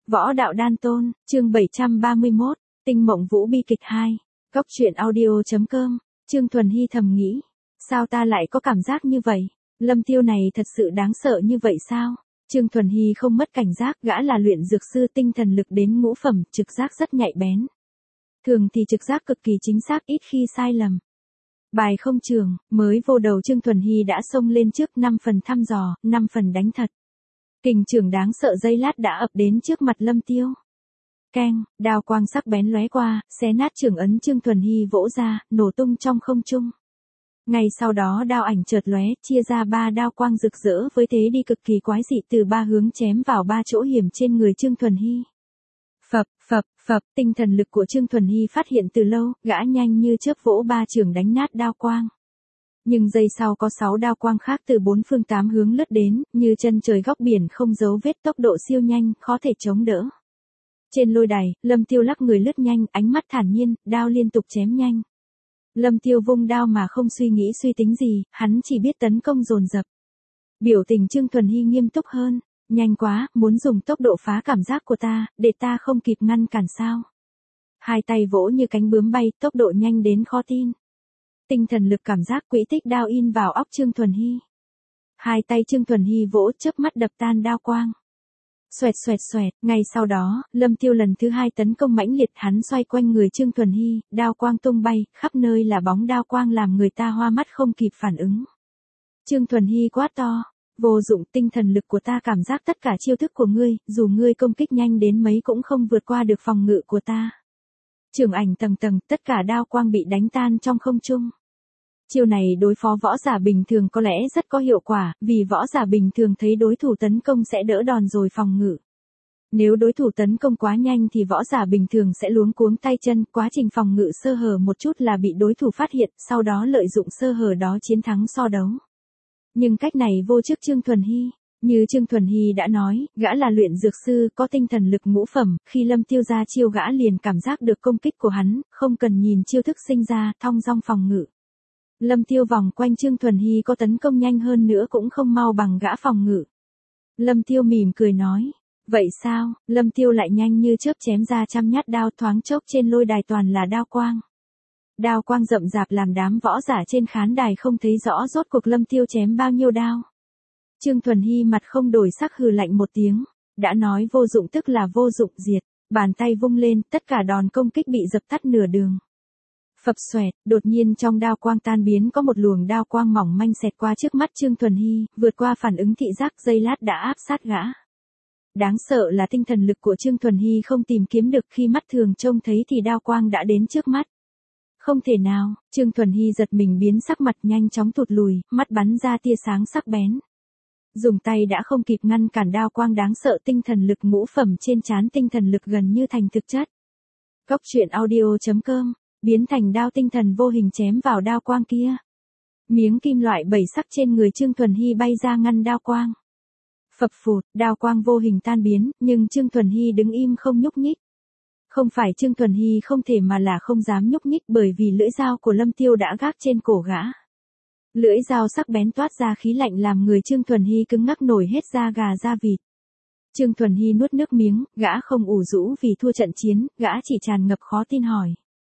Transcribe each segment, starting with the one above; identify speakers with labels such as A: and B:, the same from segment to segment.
A: Võ đạo đan tôn, chương 731, Tinh mộng vũ bi kịch 2. Góc truyện audio.com, Trương Thuần Hy thầm nghĩ. Sao ta lại có cảm giác như vậy? Lâm Tiêu này thật sự đáng sợ như vậy sao? Trương Thuần Hy không mất cảnh giác, gã là luyện dược sư tinh thần lực đến ngũ phẩm, trực giác rất nhạy bén. Thường thì trực giác cực kỳ chính xác, ít khi sai lầm. Bài không trường, mới vô đầu Trương Thuần Hy đã xông lên trước 5 phần thăm dò, 5 phần đánh thật. Kình trưởng đáng sợ giây lát đã ập đến trước mặt Lâm Tiêu. Keng, đao quang sắc bén lóe qua, xé nát trưởng ấn Trương Thuần Hy vỗ ra, nổ tung trong không trung. Ngay sau đó đao ảnh chợt lóe, chia ra 3 đao quang rực rỡ với thế đi cực kỳ quái dị từ 3 hướng chém vào 3 chỗ hiểm trên người Trương Thuần Hy. Phập, phập, phập, tinh thần lực của Trương Thuần Hy phát hiện từ lâu, gã nhanh như chớp vỗ 3 chưởng đánh nát đao quang. Nhưng giây sau có 6 đao quang khác từ 4 phương 8 hướng lướt đến, như chân trời góc biển không dấu vết, tốc độ siêu nhanh, khó thể chống đỡ. Trên lôi đài, Lâm Tiêu lắc người lướt nhanh, ánh mắt thản nhiên, đao liên tục chém nhanh. Lâm Tiêu vung đao mà không suy nghĩ suy tính gì, hắn chỉ biết tấn công dồn dập. Biểu tình Trương Thuần Hy nghiêm túc hơn, nhanh quá, muốn dùng tốc độ phá cảm giác của ta, để ta không kịp ngăn cản sao. Hai tay vỗ như cánh bướm bay, tốc độ nhanh đến khó tin. Tinh thần lực cảm giác quỹ tích đao in vào óc Trương Thuần Hy. Hai tay Trương Thuần Hy vỗ chớp mắt đập tan đao quang. Xoẹt xoẹt xoẹt, ngay sau đó, Lâm Tiêu lần thứ 2 tấn công mãnh liệt, hắn xoay quanh người Trương Thuần Hy, đao quang tung bay, khắp nơi là bóng đao quang làm người ta hoa mắt không kịp phản ứng. Trương Thuần Hy quát to, vô dụng, tinh thần lực của ta cảm giác tất cả chiêu thức của ngươi, dù ngươi công kích nhanh đến mấy cũng không vượt qua được phòng ngự của ta. Trường ảnh tầng tầng, tất cả đao quang bị đánh tan trong không trung. Chiêu này đối phó võ giả bình thường có lẽ rất có hiệu quả, vì võ giả bình thường thấy đối thủ tấn công sẽ đỡ đòn rồi phòng ngự. Nếu đối thủ tấn công quá nhanh thì võ giả bình thường sẽ luống cuống tay chân, quá trình phòng ngự sơ hở một chút là bị đối thủ phát hiện, sau đó lợi dụng sơ hở đó chiến thắng so đấu. Nhưng cách này vô trước Trương Thuần Hy. Như Trương Thuần Hy đã nói, gã là luyện dược sư, có tinh thần lực ngũ phẩm, khi Lâm Tiêu ra chiêu gã liền cảm giác được công kích của hắn, không cần nhìn chiêu thức sinh ra, thong dong phòng ngự. Lâm Tiêu vòng quanh Trương Thuần Hy có tấn công nhanh hơn nữa cũng không mau bằng gã phòng ngự. Lâm Tiêu mỉm cười nói, vậy sao? Lâm Tiêu lại nhanh như chớp chém ra trăm nhát đao, thoáng chốc trên lôi đài toàn là đao quang. Đao quang rậm rạp làm đám võ giả trên khán đài không thấy rõ rốt cuộc Lâm Tiêu chém bao nhiêu đao. Trương Thuần Hy mặt không đổi sắc hừ lạnh một tiếng, đã nói vô dụng tức là vô dụng, diệt, bàn tay vung lên, tất cả đòn công kích bị dập tắt nửa đường. Phập xoẹt, đột nhiên trong đao quang tan biến có một luồng đao quang mỏng manh xẹt qua trước mắt Trương Thuần Hy, vượt qua phản ứng thị giác, giây lát đã áp sát gã. Đáng sợ là tinh thần lực của Trương Thuần Hy không tìm kiếm được, khi mắt thường trông thấy thì đao quang đã đến trước mắt. Không thể nào, Trương Thuần Hy giật mình biến sắc mặt nhanh chóng tụt lùi, mắt bắn ra tia sáng sắc bén. Dùng tay đã không kịp ngăn cản đao quang đáng sợ, tinh thần lực ngũ phẩm trên trán tinh thần lực gần như thành thực chất. Góc truyện audio.com, biến thành đao tinh thần vô hình chém vào đao quang kia. Miếng kim loại 7 sắc trên người Trương Thuần Hy bay ra ngăn đao quang. Phập phụt, đao quang vô hình tan biến, nhưng Trương Thuần Hy đứng im không nhúc nhích. Không phải Trương Thuần Hy không thể mà là không dám nhúc nhích, bởi vì lưỡi dao của Lâm Tiêu đã gác trên cổ gã. Lưỡi dao sắc bén toát ra khí lạnh làm người Trương Thuần Hy cứng ngắc nổi hết da gà da vịt. Trương Thuần Hy nuốt nước miếng, gã không ủ rũ vì thua trận chiến, gã chỉ tràn ngập khó tin hỏi.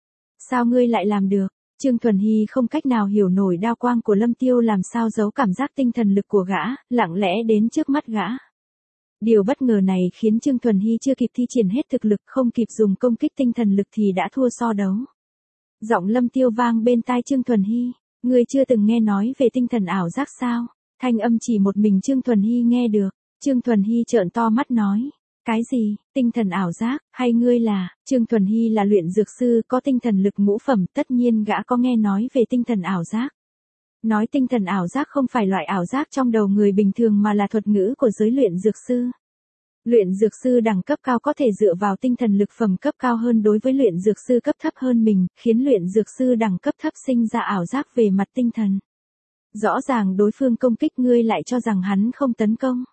A: Sao ngươi lại làm được? Trương Thuần Hy không cách nào hiểu nổi đao quang của Lâm Tiêu làm sao giấu cảm giác tinh thần lực của gã, lặng lẽ đến trước mắt gã. Điều bất ngờ này khiến Trương Thuần Hy chưa kịp thi triển hết thực lực, không kịp dùng công kích tinh thần lực thì đã thua so đấu. Giọng Lâm Tiêu vang bên tai Trương Thuần Hy, ngươi chưa từng nghe nói về tinh thần ảo giác sao? Thanh âm chỉ một mình Trương Thuần Hy nghe được. Trương Thuần Hy trợn to mắt nói, cái gì, tinh thần ảo giác, hay ngươi là? Trương Thuần Hy là luyện dược sư, có tinh thần lực ngũ phẩm, tất nhiên gã có nghe nói về tinh thần ảo giác. Nói tinh thần ảo giác không phải loại ảo giác trong đầu người bình thường mà là thuật ngữ của giới luyện dược sư. Luyện dược sư đẳng cấp cao có thể dựa vào tinh thần lực phẩm cấp cao hơn đối với luyện dược sư cấp thấp hơn mình, khiến luyện dược sư đẳng cấp thấp sinh ra ảo giác về mặt tinh thần. Rõ ràng đối phương công kích ngươi lại cho rằng hắn không tấn công.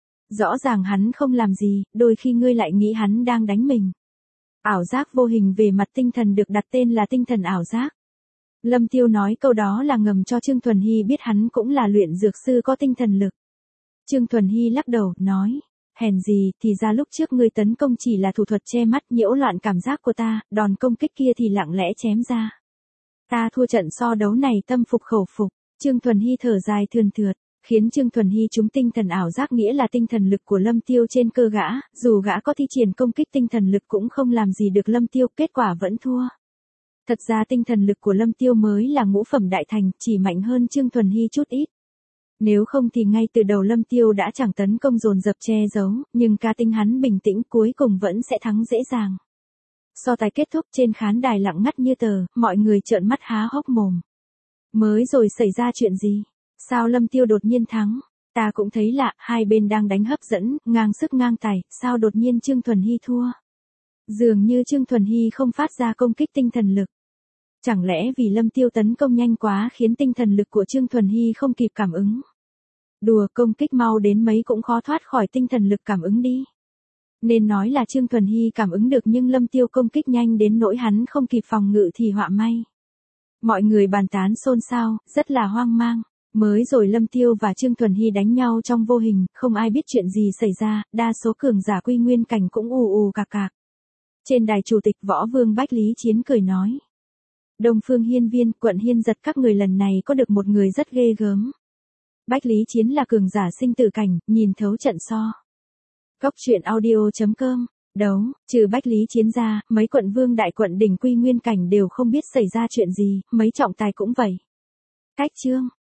A: Rõ ràng hắn không làm gì, đôi khi ngươi lại nghĩ hắn đang đánh mình. Ảo giác vô hình về mặt tinh thần được đặt tên là tinh thần ảo giác. Lâm Tiêu nói câu đó là ngầm cho Trương Thuần Hy biết hắn cũng là luyện dược sư có tinh thần lực. Trương Thuần Hy lắc đầu, nói, hèn gì, thì ra lúc trước ngươi tấn công chỉ là thủ thuật che mắt nhiễu loạn cảm giác của ta, đòn công kích kia thì lặng lẽ chém ra. Ta thua trận so đấu này tâm phục khẩu phục. Trương Thuần Hy thở dài thườn thượt, khiến Trương Thuần Hy trúng tinh thần ảo giác nghĩa là tinh thần lực của Lâm Tiêu trên cơ gã, dù gã có thi triển công kích tinh thần lực cũng không làm gì được Lâm Tiêu, kết quả vẫn thua. Thật ra tinh thần lực của Lâm Tiêu mới là ngũ phẩm đại thành, chỉ mạnh hơn Trương Thuần Hy chút ít. Nếu không thì ngay từ đầu Lâm Tiêu đã chẳng tấn công dồn dập che giấu, nhưng cá tính hắn bình tĩnh cuối cùng vẫn sẽ thắng dễ dàng. So tài kết thúc trên khán đài lặng ngắt như tờ, mọi người trợn mắt há hốc mồm. Mới rồi xảy ra chuyện gì? Sao Lâm Tiêu đột nhiên thắng? Ta cũng thấy lạ, hai bên đang đánh hấp dẫn, ngang sức ngang tài, sao đột nhiên Trương Thuần Hy thua? Dường như Trương Thuần Hy không phát ra công kích tinh thần lực. Chẳng lẽ vì Lâm Tiêu tấn công nhanh quá khiến tinh thần lực của Trương Thuần Hy không kịp cảm ứng? Đùa, công kích mau đến mấy cũng khó thoát khỏi tinh thần lực cảm ứng đi. Nên nói là Trương Thuần Hy cảm ứng được nhưng Lâm Tiêu công kích nhanh đến nỗi hắn không kịp phòng ngự thì họa may. Mọi người bàn tán xôn xao, rất là hoang mang. Mới rồi Lâm Tiêu và Trương Thuần Hy đánh nhau trong vô hình, không ai biết chuyện gì xảy ra, đa số cường giả quy nguyên cảnh cũng ù ù cạc cạc. Trên đài chủ tịch Võ Vương Bách Lý Chiến cười nói. Đông Phương Hiên Viên, quận Hiên Giật các người lần này có được một người rất ghê gớm. Bách Lý Chiến là cường giả sinh tử cảnh, nhìn thấu trận so. Góc truyện audio.com, đấu, trừ Bách Lý Chiến ra, mấy quận vương đại quận đỉnh quy nguyên cảnh đều không biết xảy ra chuyện gì, mấy trọng tài cũng vậy. Cách chương.